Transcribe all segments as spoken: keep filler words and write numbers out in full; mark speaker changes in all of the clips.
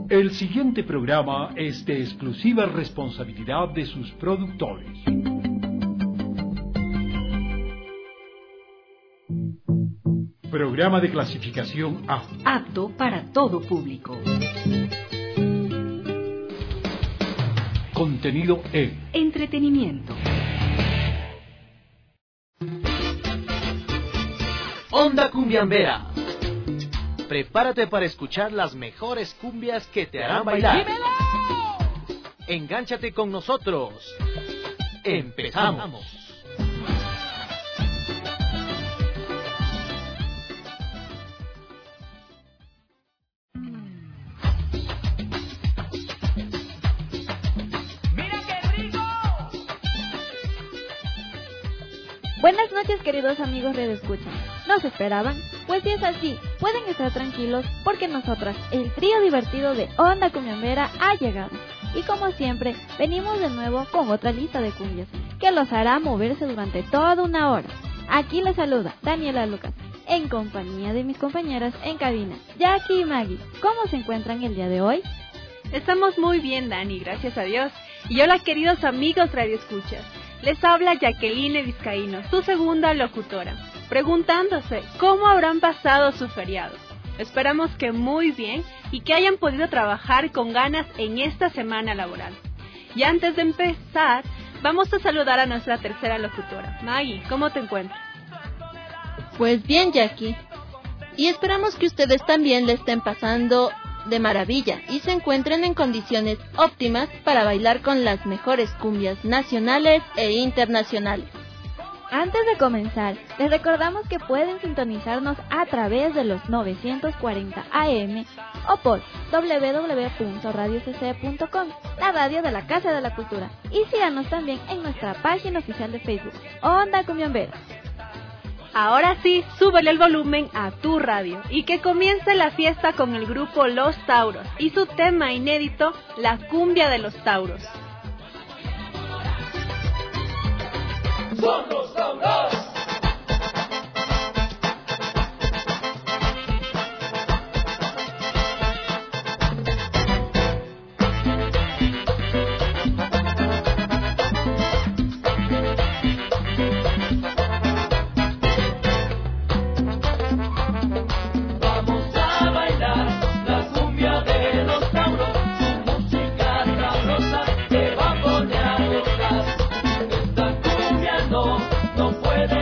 Speaker 1: El siguiente programa es de exclusiva responsabilidad de sus productores. Programa de clasificación A.
Speaker 2: Apto para todo público.
Speaker 1: Contenido E.
Speaker 2: Entretenimiento.
Speaker 3: Onda Cumbiambera. Prepárate para escuchar las mejores cumbias que te harán bailar. ¡Dímelo! Engánchate con nosotros. Empezamos.
Speaker 4: Buenas noches, queridos amigos Radio Escucha. ¿Nos esperaban? Pues si es así, pueden estar tranquilos porque nosotras, el trío divertido de Onda Cumbiambera, ha llegado. Y como siempre, venimos de nuevo con otra lista de cumbias que los hará moverse durante toda una hora. Aquí les saluda Daniela Lucas, en compañía de mis compañeras en cabina, Jackie y Maggie. ¿Cómo se encuentran el día de hoy?
Speaker 5: Estamos muy bien, Dani, gracias a Dios. Y hola, queridos amigos Radio Escuchas. Les habla Jacqueline Vizcaíno, su segunda locutora, preguntándose cómo habrán pasado su feriado. Esperamos que muy bien y que hayan podido trabajar con ganas en esta semana laboral. Y antes de empezar, vamos a saludar a nuestra tercera locutora. Maggie, ¿cómo te encuentras?
Speaker 6: Pues bien, Jackie. Y esperamos que ustedes también le estén pasando de maravilla y se encuentren en condiciones óptimas para bailar con las mejores cumbias nacionales e internacionales.
Speaker 4: Antes de comenzar, les recordamos que pueden sintonizarnos a través de los novecientos cuarenta A M o por doble u doble u doble u punto radio c c punto com, la radio de la Casa de la Cultura. Y síganos también en nuestra página oficial de Facebook, Onda Cumbiambera.
Speaker 5: Ahora sí, súbele el volumen a tu radio y que comience la fiesta con el grupo Los Tauros y su tema inédito, La Cumbia de los Tauros.
Speaker 7: ¡Son los Tauros! Puede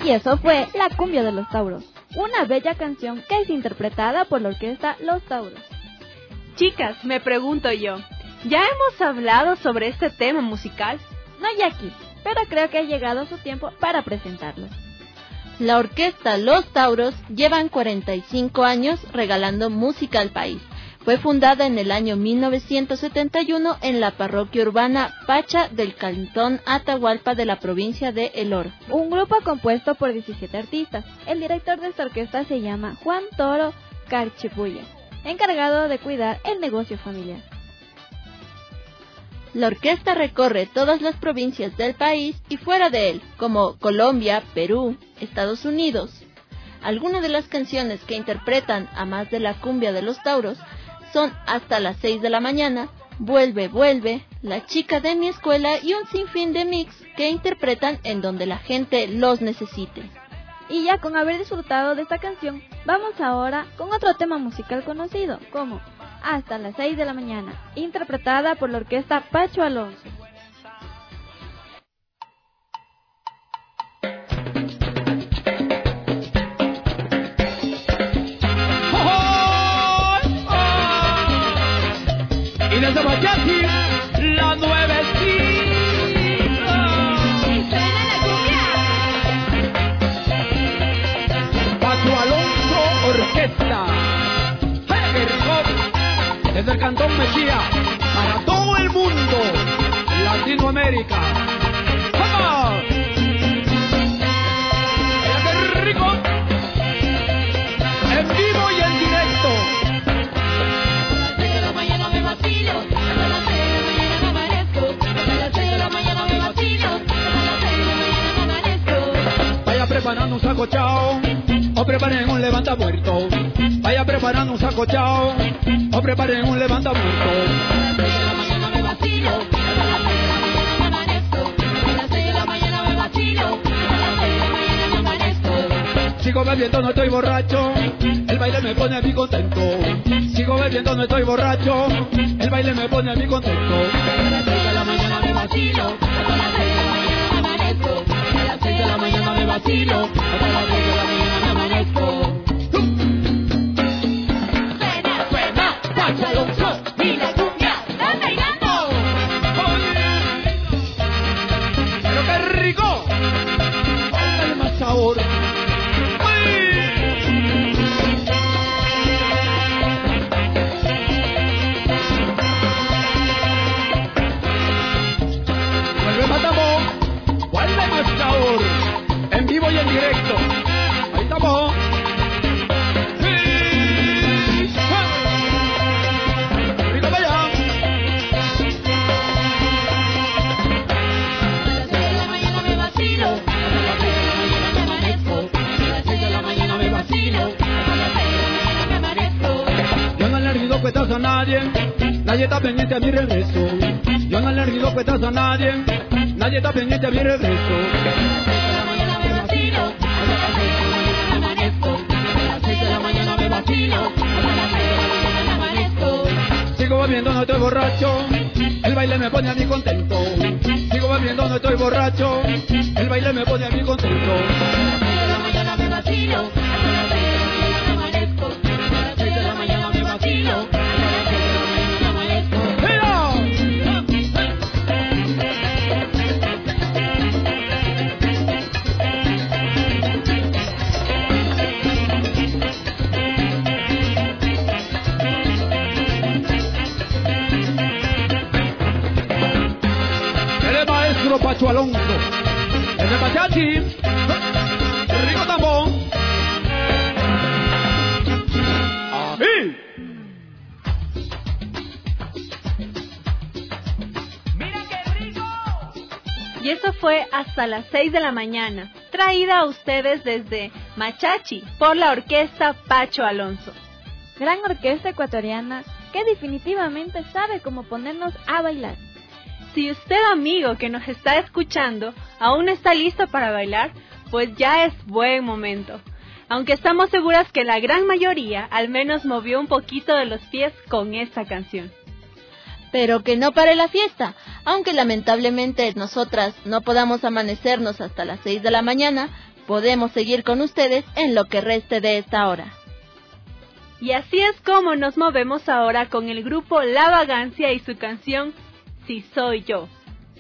Speaker 4: Y eso fue La Cumbia de los Tauros, una bella canción que es interpretada por la orquesta Los Tauros.
Speaker 5: Chicas, me pregunto yo, ¿ya hemos hablado sobre este tema musical?
Speaker 4: No, Jackie, pero creo que ha llegado su tiempo para presentarlos.
Speaker 6: La orquesta Los Tauros llevan cuarenta y cinco años regalando música al país. Fue fundada en el año mil novecientos setenta y uno en la parroquia urbana Pacha del cantón Atahualpa de la provincia de El Oro.
Speaker 4: Un grupo compuesto por diecisiete artistas. El director de esta orquesta se llama Juan Toro Carchipuya, encargado de cuidar el negocio familiar.
Speaker 6: La orquesta recorre todas las provincias del país y fuera de él, como Colombia, Perú, Estados Unidos. Algunas de las canciones que interpretan, a más de la cumbia de los Tauros, son Hasta las seis de la mañana, Vuelve, vuelve, La chica de mi escuela y un sinfín de mix que interpretan en donde la gente los necesite.
Speaker 4: Y ya con haber disfrutado de esta canción, vamos ahora con otro tema musical conocido como Hasta las seis de la mañana, interpretada por la orquesta Pacho Alonso.
Speaker 7: Y desde Mayati, la nuevecita.
Speaker 5: ¡Suena la cumbia!
Speaker 7: Pacho Alonso Orquesta. ¡Hey, qué rico! Desde el Cantón Mejía, para todo el mundo, Latinoamérica. ¡Vamos! ¡Mira qué rico! En vivo y en directo. Vaya preparando un sacochao, o preparen un levanta muerto. Vaya preparando un sacochao, o preparen un levanta muerto. Sigo bebiendo, no estoy borracho, el baile me pone a mí contento. Sigo bebiendo, no estoy borracho, el baile me pone a mí contento. A las seis de la mañana me vacilo, hasta las seis de la mañana me amanezco. A las seis de la mañana me vacilo, hasta las seis de la mañana me amanezco. Suena, suena, Pacho Alonso y la cumbia, ¡están bailando! ¡Pero qué rico! ¡Dale más sabor! En vivo y en directo. Ahí estamos. Sí. Rico para allá. A las seis de la mañana me vacilo, a las seis de la mañana me amanezco. A las seis de la mañana me vacilo, a las seis de la mañana me amanezco. Yo no le rido cuetas a nadie, nadie está pendiente a mi regreso. Yo no le rido cuetas a nadie, nadie está pendiente a mi regreso. Sigo bebiendo, no estoy borracho, el baile me pone a mí contento. Sigo bebiendo, no estoy borracho, el baile me pone a mí contento. A las seis de la mañana me vacilo, hasta las seis de la mañana me amanezco. A las seis de la mañana me vacilo, hasta las seis de la mañana me amanezco. ¡Mira! Pacho Alonso, el de Pachachi, rico tambón. ¡Ahí!
Speaker 5: ¡Mira qué rico! Y eso fue Hasta las seis de la mañana, traída a ustedes desde Machachi por la orquesta Pacho Alonso.
Speaker 4: Gran orquesta ecuatoriana que definitivamente sabe cómo ponernos a bailar.
Speaker 5: Si usted, amigo que nos está escuchando, aún está listo para bailar, pues ya es buen momento. Aunque estamos seguras que la gran mayoría al menos movió un poquito de los pies con esta canción.
Speaker 6: Pero que no pare la fiesta, aunque lamentablemente nosotras no podamos amanecernos hasta las seis de la mañana, podemos seguir con ustedes en lo que reste de esta hora.
Speaker 5: Y así es como nos movemos ahora con el grupo La Vagancia y su canción Si Soy Yo.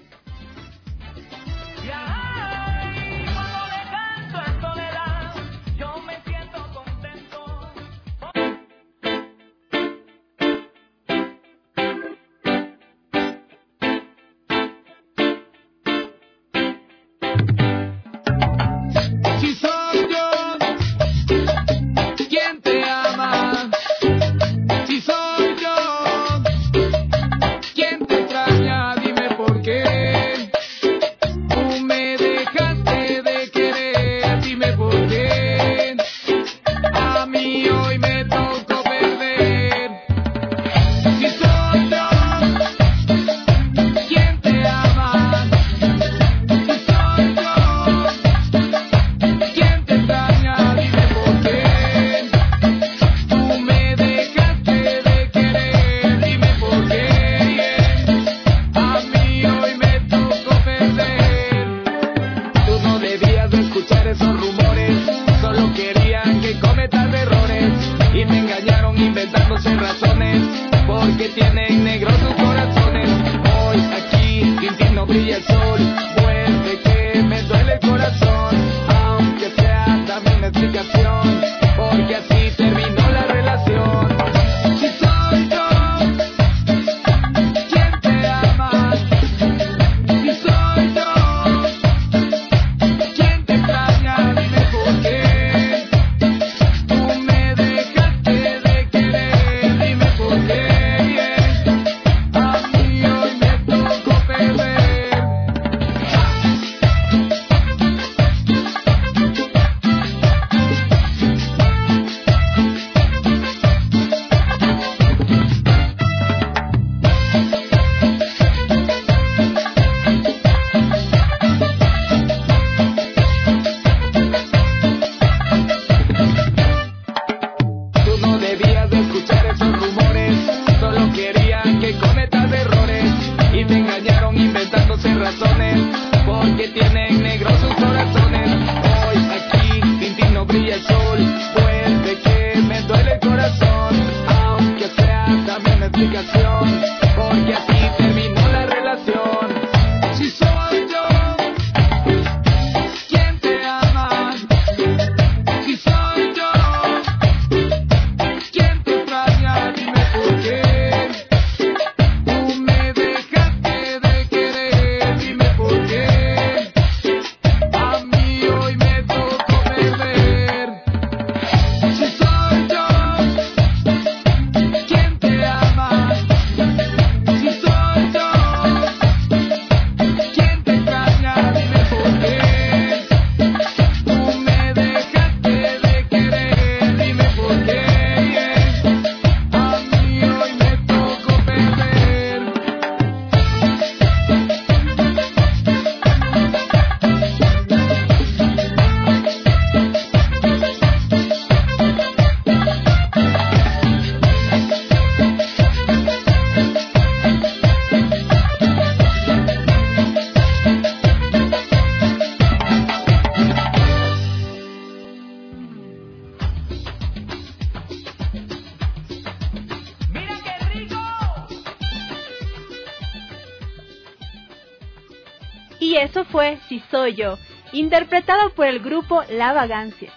Speaker 5: Y eso fue Si Soy Yo, interpretado por el grupo La Vagancia.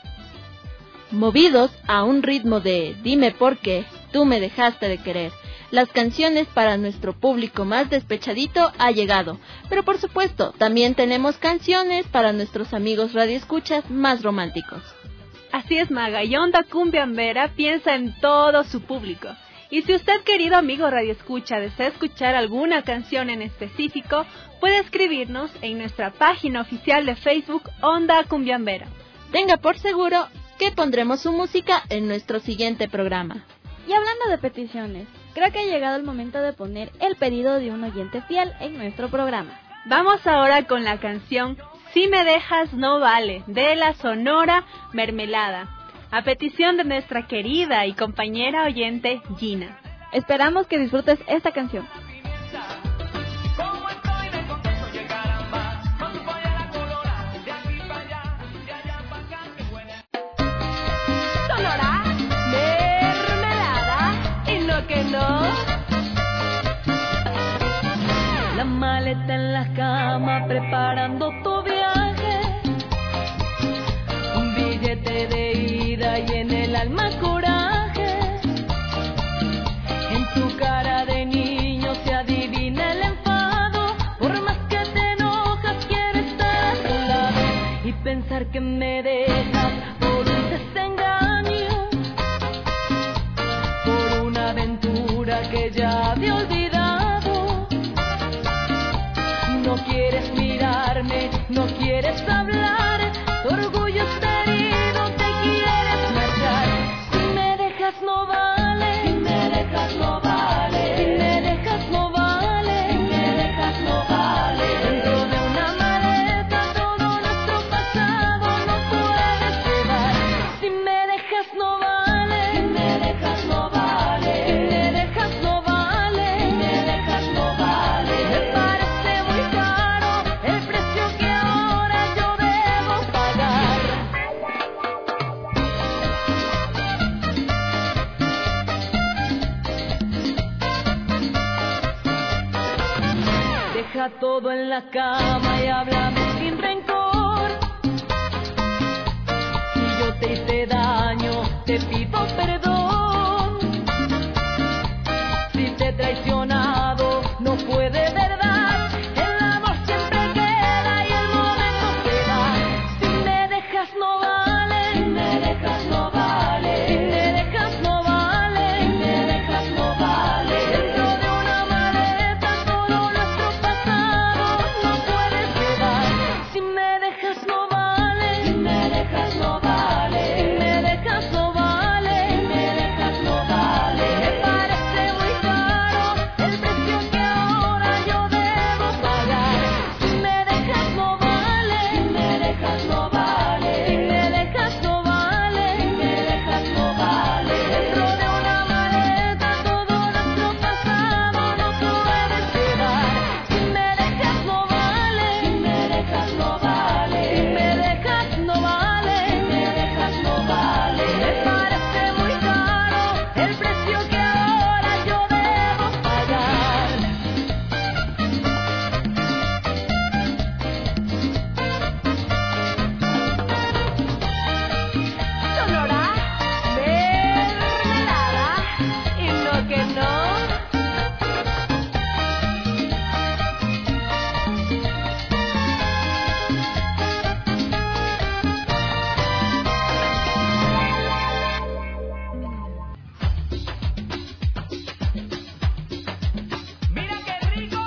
Speaker 6: Movidos a un ritmo de Dime por qué, tú me dejaste de querer, las canciones para nuestro público más despechadito ha llegado, pero por supuesto también tenemos canciones para nuestros amigos radioescuchas más románticos.
Speaker 5: Así es, Maga, y Onda Cumbiambera piensa en todo su público. Y si usted, querido amigo radioescucha, desea escuchar alguna canción en específico, puede escribirnos en nuestra página oficial de Facebook Onda Cumbiambera.
Speaker 6: Tenga por seguro que pondremos su música en nuestro siguiente programa.
Speaker 4: Y hablando de peticiones, creo que ha llegado el momento de poner el pedido de un oyente fiel en nuestro programa.
Speaker 5: Vamos ahora con la canción Si me dejas no vale, de la Sonora Mermelada, a petición de nuestra querida y compañera oyente Gina.
Speaker 4: Esperamos que disfrutes esta canción.
Speaker 8: no que no. La maleta en la cama preparando tu viaje, un billete de ida y en el alma coraje. En tu cara de niño se adivina el enfado, por más que te enojas quiero estar a tu lado y pensar que me dejas por un desengaño, por una aventura que ya había olvidado. No quieres mirarme, no quieres hablar, tu orgullo está herido, te quieres marchar. Si me dejas no vale, si me dejas no vale, si me dejas no vale, si me dejas no vale. Dentro de una maleta todo nuestro pasado no puedes llevar. Si me dejas no vale, si me dejas no vale, si me dejas no vale, si me dejas no vale. Me parece muy caro el precio que ahora yo debo pagar. Deja todo en la cama y háblame sin rencor. Si yo te hice daño, te pido perdón. Si te he traicionado, no fue de verdad. El amor siempre queda y el momento se va. Si me dejas no vale, si me dejas no vale, si me dejas no vale, si me dejas no vale. Dentro de una maleta todo nuestro pasado no puedes llevar. Si me dejas no vale, si me dejas no vale, si me dejas no vale, si me dejas no vale. Me parece muy caro el precio que ahora yo debo pagar. Si me dejas no vale, si me dejas no vale, si me dejas no vale, si me dejas no vale. Dentro de una maleta todo nuestro pasado no puedes llevar. Si me dejas no vale, si me dejas no vale, si me dejas no vale, si me dejas no vale. Me parece muy caro el precio que ahora yo debo pagar. Sonora mermelada y no que no. Mira qué rico.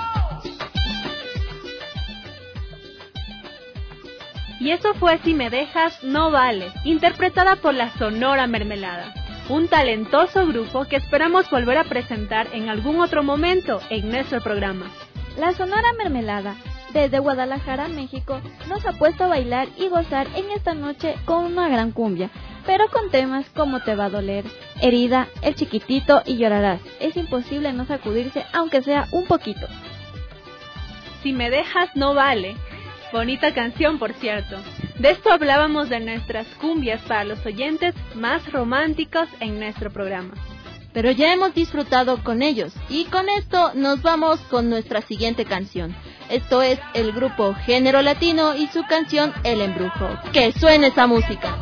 Speaker 5: Y eso fue Si me dejas no vale, interpretada por la Sonora Mermelada, un talentoso grupo que esperamos volver a presentar en algún otro momento en nuestro programa.
Speaker 4: La Sonora Mermelada, desde Guadalajara, México, nos ha puesto a bailar y gozar en esta noche con una gran cumbia, pero con temas como Te va a doler, Herida, El chiquitito y Llorarás. Es imposible no sacudirse, aunque sea un poquito.
Speaker 5: Si me dejas no vale, bonita canción por cierto. De esto hablábamos de nuestras cumbias para los oyentes más románticos en nuestro programa.
Speaker 6: Pero ya hemos disfrutado con ellos y con esto nos vamos con nuestra siguiente canción. Esto es el grupo Género Latino y su canción El Embrujo. ¡Que suene esa música!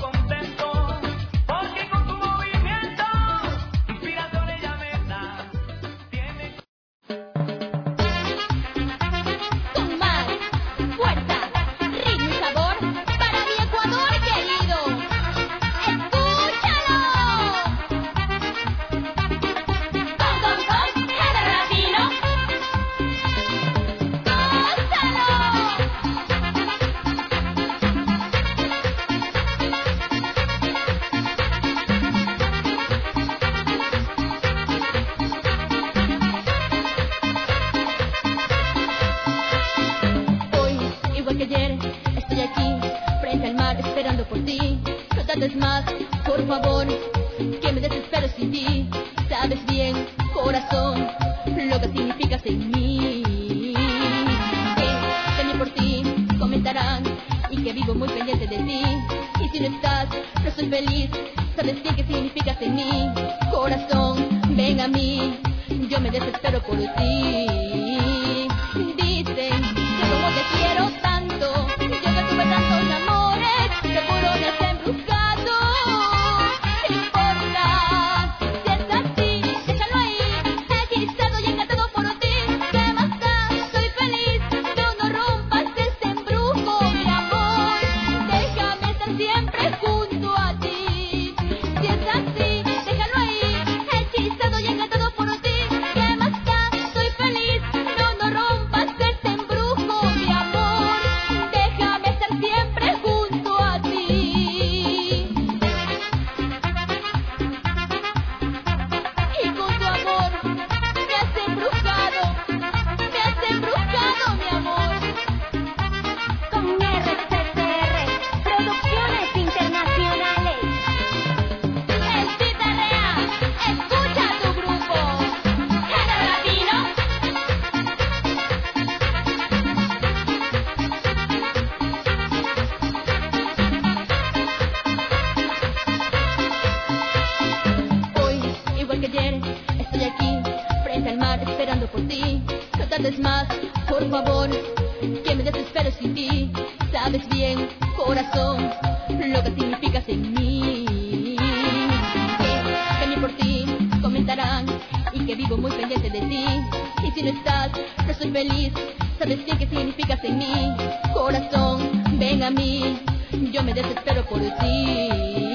Speaker 9: Con más fuerza, ritmo y sabor para mi Ecuador querido. ¡Escúchalo! Con, con, con, Género Latino. ¡Gózalo!
Speaker 6: tardes más, por favor, que me desespero sin ti. Sabes bien, corazón, lo que significas en mí. Que también por ti comentarán y que vivo muy pendiente de ti. Y si no estás, no soy feliz. Sabes bien qué significas en mí, corazón. ven a mí, yo me desespero por ti. Dicen que como te quiero tanto, yo que tuve tantos amores, seguro me has embrujado. ¿Qué importa? Si es así, déjalo ahí, hechizado y encantado por ti. ¿Qué más da? Soy feliz, no, no rompas ese embrujo, mi amor. Déjame estar siempre junto a ti. Si es así, déjalo ahí, hechizado y encantado por ti. ¿Qué más da? Soy feliz, no, no rompas ese embrujo, mi amor. Déjame estar siempre junto a ti. Y con tu amor me has embrujado, me has embrujado, mi amor.
Speaker 9: Con R C C R, Producciones Internacionales.
Speaker 6: El Tita Real, escucha tu grupo.
Speaker 9: Género Latino.
Speaker 6: Hoy, igual que ayer, estoy aquí, frente al mar, esperando por ti. No tardes más, por favor, que me desespero sin ti. Sabes bien, corazón, lo que significas en mí. Que, que ni por ti comentarán y que vivo muy pendiente de ti. Y si no estás, no soy feliz. Sabes bien que significas en mí. Corazón, ven a mí, yo me desespero por ti.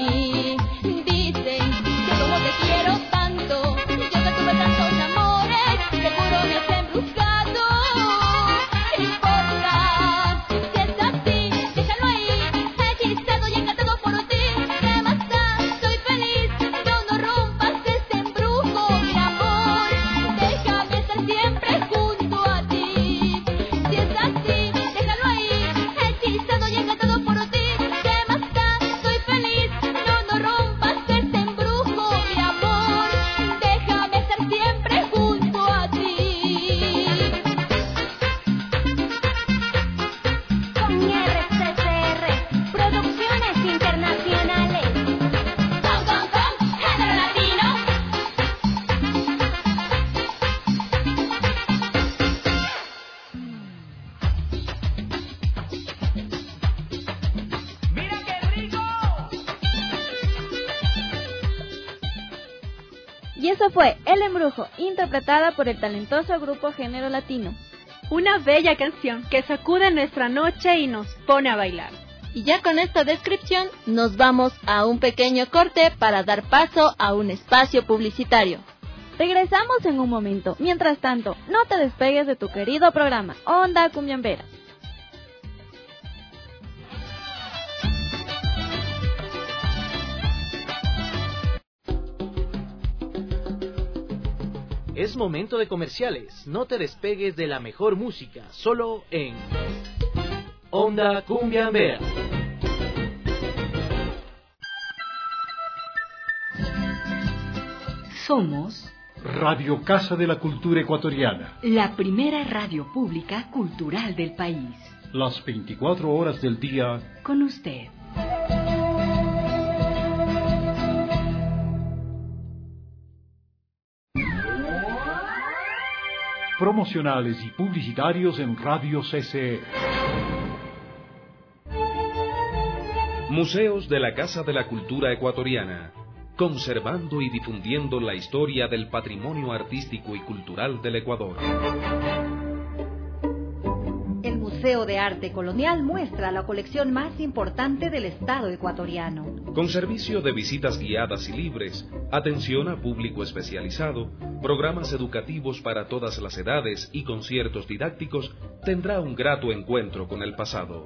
Speaker 6: Dicen que como te quiero tanto, yo que tuve tantos amores, seguro me has embrujado. ¿Qué importa? Si es así, déjalo ahí, hechizado y encantado por ti. ¿Qué más da? Soy feliz, no, no rompas ese embrujo, mi amor. Déjame estar siempre junto a ti. Si es así, déjalo ahí, hechizado y encantado por ti. ¿Qué más da? Soy feliz, no, no rompas ese embrujo, mi amor. Déjame estar siempre junto a ti.
Speaker 9: Con R C C R, Producciones Internacionales. Con, con, con, Género Latino.
Speaker 8: ¡Mira qué rico!
Speaker 4: Y eso fue El Embrujo, interpretada por el talentoso grupo Género Latino.
Speaker 5: Una bella canción que sacude nuestra noche y nos pone a bailar.
Speaker 6: Y ya con esta descripción nos vamos a un pequeño corte para dar paso a un espacio publicitario.
Speaker 4: Regresamos en un momento. Mientras tanto, no te despegues de tu querido programa, Onda Cumbiambera.
Speaker 3: Es momento de comerciales. No te despegues de la mejor música, solo en Onda Cumbiambera.
Speaker 2: Somos
Speaker 1: Radio Casa de la Cultura Ecuatoriana.
Speaker 2: la primera radio pública cultural del país.
Speaker 1: Las veinticuatro horas del día.
Speaker 2: Con usted.
Speaker 1: Promocionales y publicitarios en Radio C C E.
Speaker 10: Museos de la Casa de la Cultura Ecuatoriana, conservando y difundiendo la historia del patrimonio artístico y cultural del Ecuador.
Speaker 11: El Museo de Arte Colonial muestra la colección más importante del Estado ecuatoriano.
Speaker 10: Con servicio de visitas guiadas y libres, atención a público especializado, programas educativos para todas las edades y conciertos didácticos, tendrá un grato encuentro con el pasado.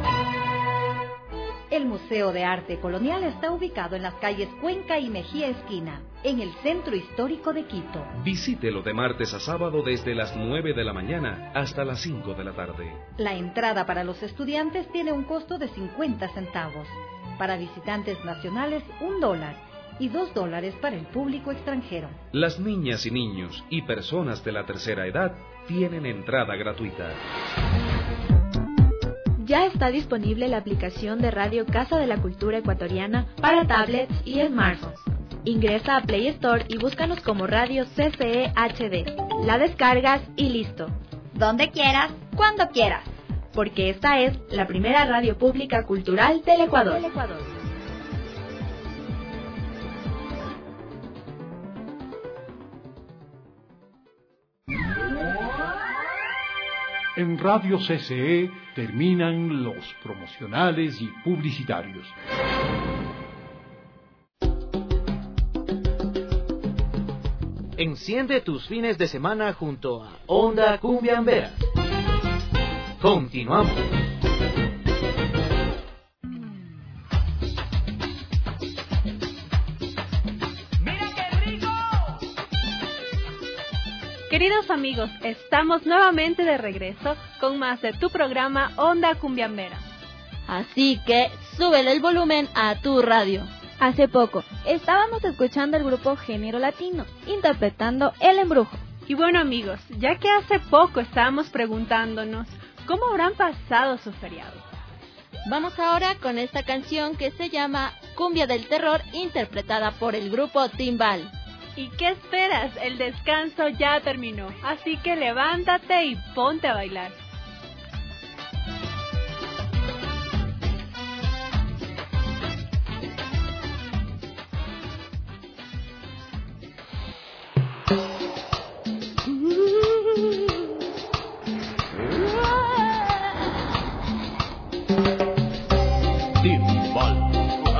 Speaker 11: El Museo de Arte Colonial está ubicado en las calles Cuenca y Mejía Esquina, en el centro histórico de Quito.
Speaker 10: Visítelo de martes a sábado desde las nueve de la mañana hasta las cinco de la tarde.
Speaker 11: La entrada para los estudiantes tiene un costo de cincuenta centavos. Para visitantes nacionales, un dólar. Y dos dólares para el público extranjero.
Speaker 10: Las niñas y niños y personas de la tercera edad tienen entrada gratuita.
Speaker 4: Ya está disponible la aplicación de Radio Casa de la Cultura Ecuatoriana para tablets y smartphones.
Speaker 12: Ingresa a Play Store y búscanos como Radio C C E H D. La descargas y listo.
Speaker 9: Donde quieras, cuando quieras.
Speaker 12: Porque esta es la primera radio pública cultural del Ecuador. Del Ecuador.
Speaker 1: En Radio C C E terminan los promocionales y publicitarios.
Speaker 3: Enciende tus fines de semana junto a Onda Cumbiambera. Continuamos.
Speaker 5: Queridos amigos, estamos nuevamente de regreso con más de tu programa Onda Cumbiambera.
Speaker 6: Así que súbele el volumen a tu radio.
Speaker 4: Hace poco estábamos escuchando el grupo Género Latino interpretando El Embrujo.
Speaker 5: Y bueno amigos, ya que hace poco estábamos preguntándonos cómo habrán pasado su feriado.
Speaker 6: Vamos ahora con esta canción que se llama Cumbia del Terror, interpretada por el grupo Timbal.
Speaker 5: ¿Y qué esperas? El descanso ya terminó, así que levántate y ponte a bailar.
Speaker 13: Timbal.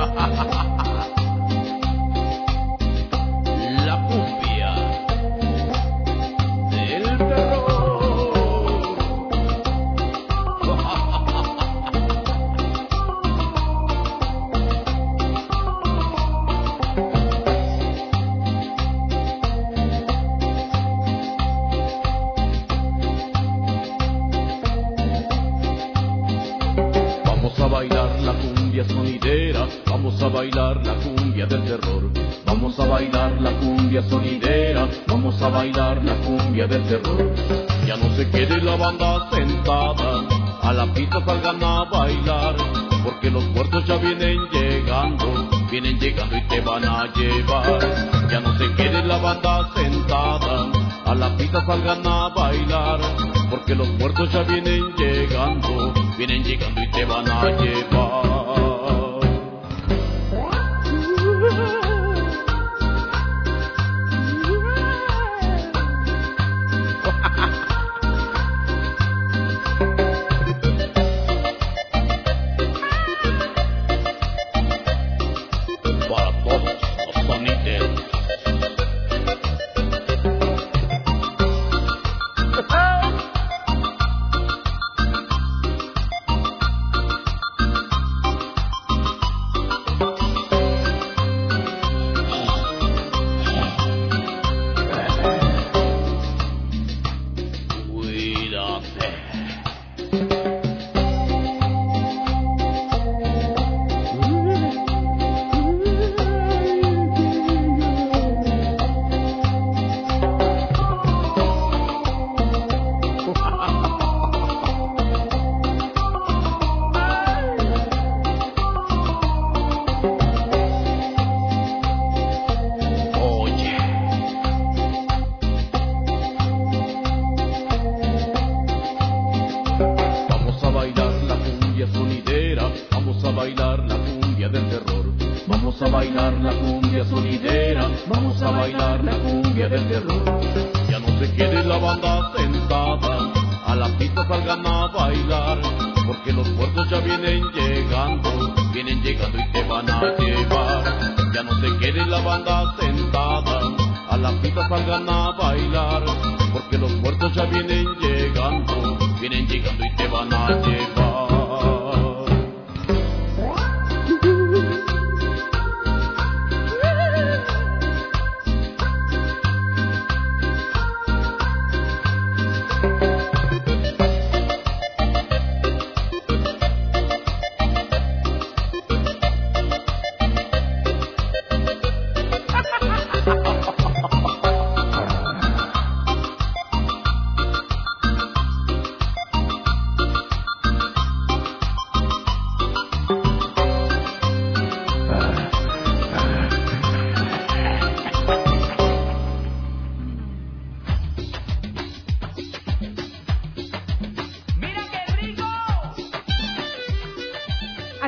Speaker 13: Vamos a bailar la cumbia del terror. Vamos a bailar la cumbia sonidera. Vamos a bailar la cumbia del terror. Ya no se quede la banda sentada, a la pista salgan a bailar, porque los muertos ya vienen llegando, vienen llegando y te van a llevar. Ya no se quede la banda sentada, a la pista salgan a bailar, porque los muertos ya vienen llegando, vienen llegando y te van a llevar.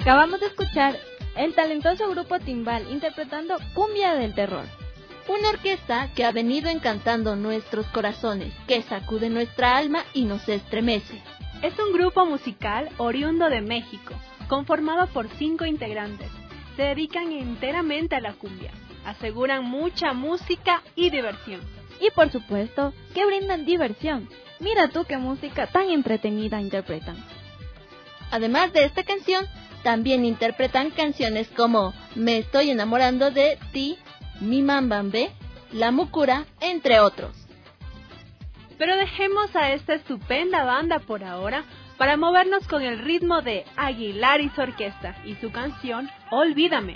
Speaker 4: Acabamos de escuchar el talentoso grupo Timbal interpretando Cumbia del Terror.
Speaker 6: Una orquesta que ha venido encantando nuestros corazones, que sacude nuestra alma y nos estremece.
Speaker 5: Es un grupo musical oriundo de México, conformado por cinco integrantes. Se dedican enteramente a la cumbia. Aseguran mucha música y diversión.
Speaker 4: Y por supuesto, que brindan diversión. Mira tú qué música tan entretenida interpretan.
Speaker 6: Además de esta canción, también interpretan canciones como Me estoy enamorando de ti, Mi Mambambé, La Mucura, entre otros.
Speaker 5: Pero dejemos a esta estupenda banda por ahora para movernos con el ritmo de Aguilar y su orquesta y su canción Olvídame.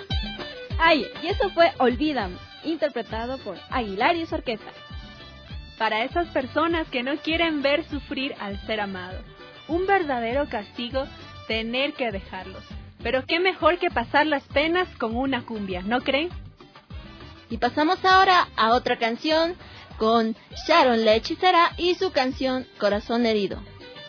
Speaker 4: Ay, y eso fue Olvídame, interpretado por Aguilar y su orquesta.
Speaker 5: para esas personas que no quieren ver sufrir al ser amado. Un verdadero castigo tener que dejarlos. Pero qué mejor que pasar las penas con una cumbia, ¿no creen?
Speaker 6: Y pasamos ahora a otra canción con Sharon la hechicera y su canción Corazón herido.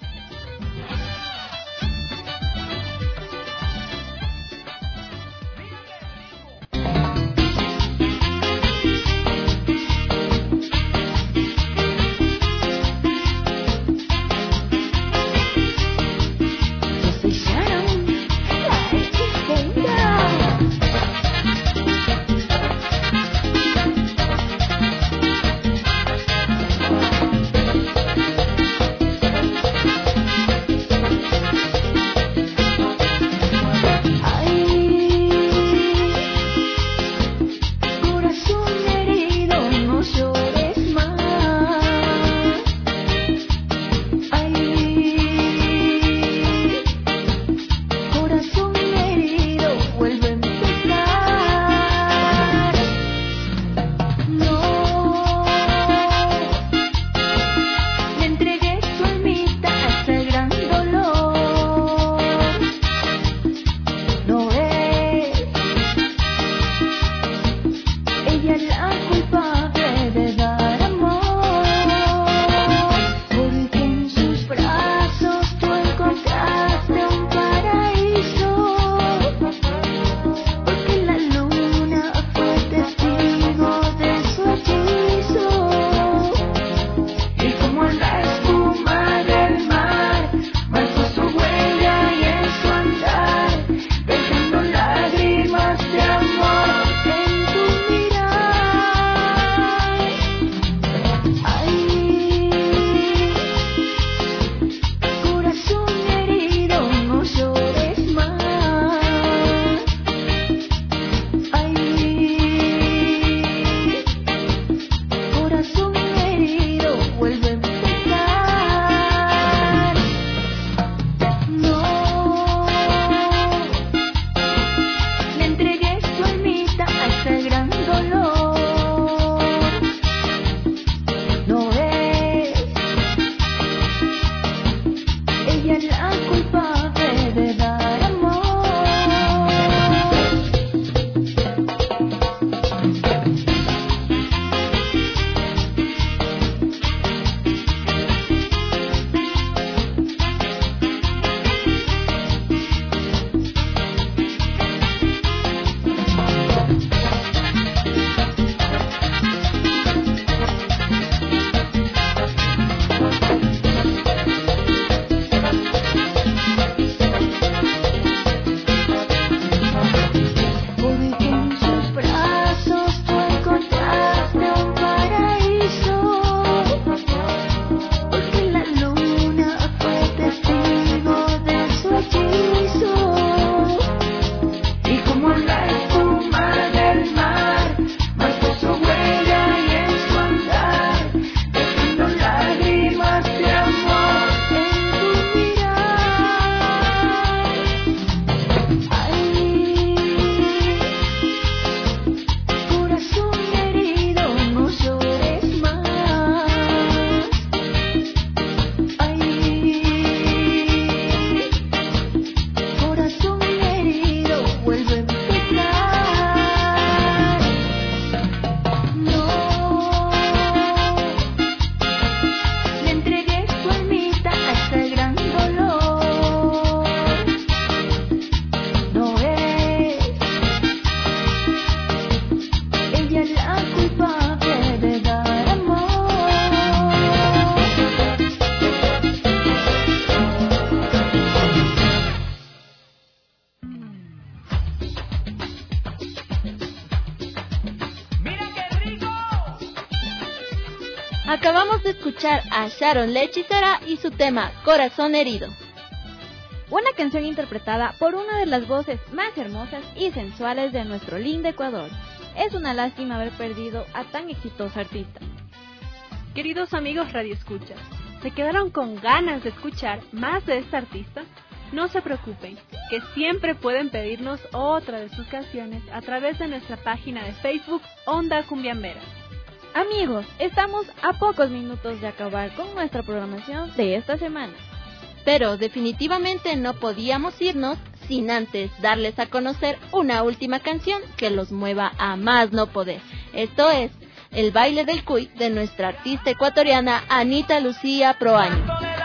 Speaker 6: Acabamos de escuchar a Sharon la hechicera y su tema Corazón herido.
Speaker 4: Una canción interpretada por una de las voces más hermosas y sensuales de nuestro lindo Ecuador. Es una lástima haber perdido a tan exitosa artista.
Speaker 5: Queridos amigos radioescuchas, ¿se quedaron con ganas de escuchar más de esta artista? No se preocupen, que siempre pueden pedirnos otra de sus canciones a través de nuestra página de Facebook Onda Cumbiambera.
Speaker 4: Amigos, estamos a pocos minutos de acabar con nuestra programación de esta semana.
Speaker 6: Pero definitivamente no podíamos irnos sin antes darles a conocer una última canción que los mueva a más no poder. Esto es El baile del cuy de nuestra artista ecuatoriana Anita Lucía Proaño.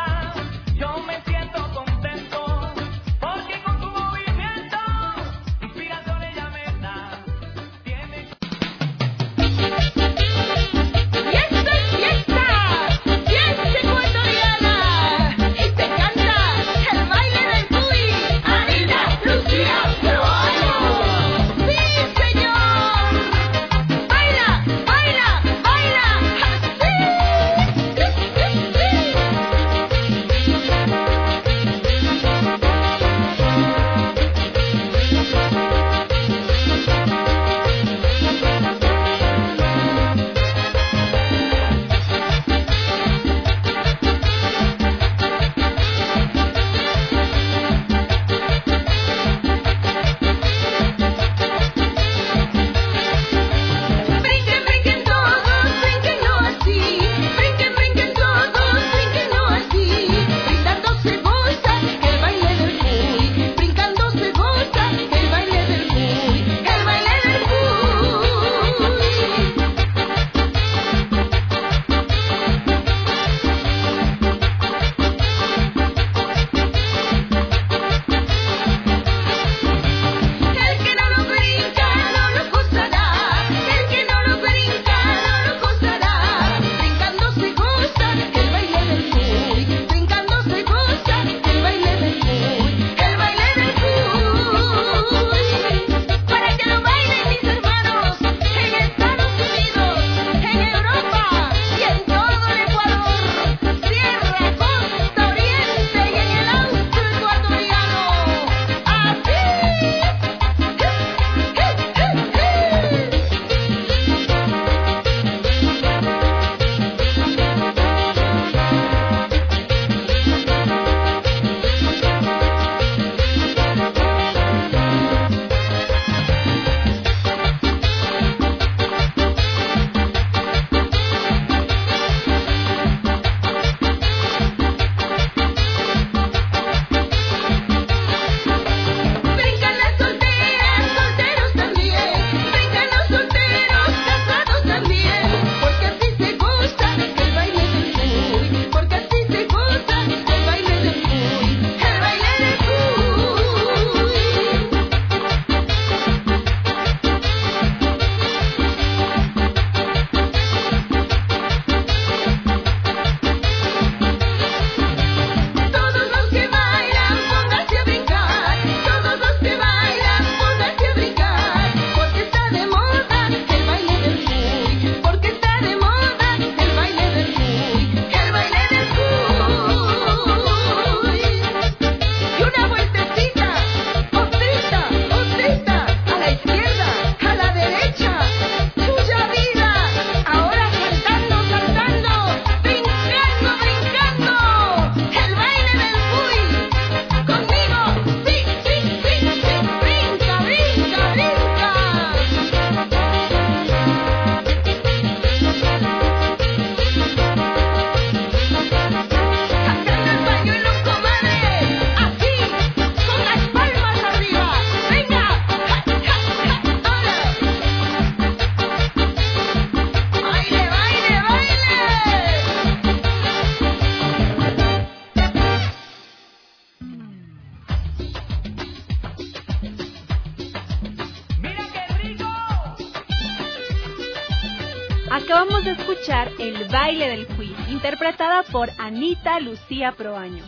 Speaker 5: Acabamos de escuchar El baile del cuy, interpretada por Anita Lucía Proaño.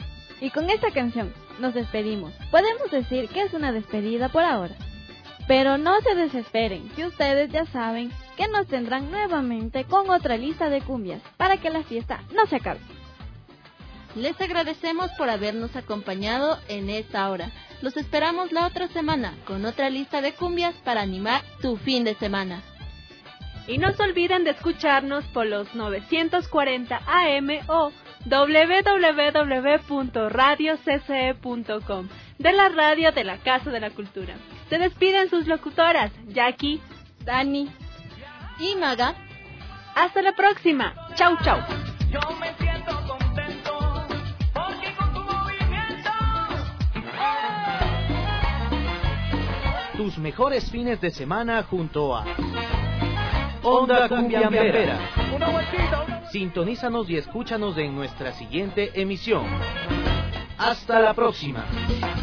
Speaker 4: Y con esta canción nos despedimos. Podemos decir que es una despedida por ahora. Pero no se desesperen, que ustedes ya saben que nos tendrán nuevamente con otra lista de cumbias para que la fiesta no se acabe.
Speaker 6: Les agradecemos por habernos acompañado en esta hora. Los esperamos la otra semana con otra lista de cumbias para animar tu fin de semana.
Speaker 5: Y no se olviden de escucharnos por los novecientos cuarenta A M o doble u doble u doble u punto radio c c e punto com de la radio de la Casa de la Cultura. Se despiden sus locutoras, Jackie,
Speaker 4: Dani
Speaker 6: y Maga.
Speaker 5: Hasta la próxima. Chau, chau.
Speaker 8: Yo me siento contento porque con tu movimiento
Speaker 3: Tus mejores fines de semana junto a Onda Cumbiambera.
Speaker 8: Una vueltita, una...
Speaker 3: Sintonízanos y escúchanos en nuestra siguiente emisión. Hasta la próxima.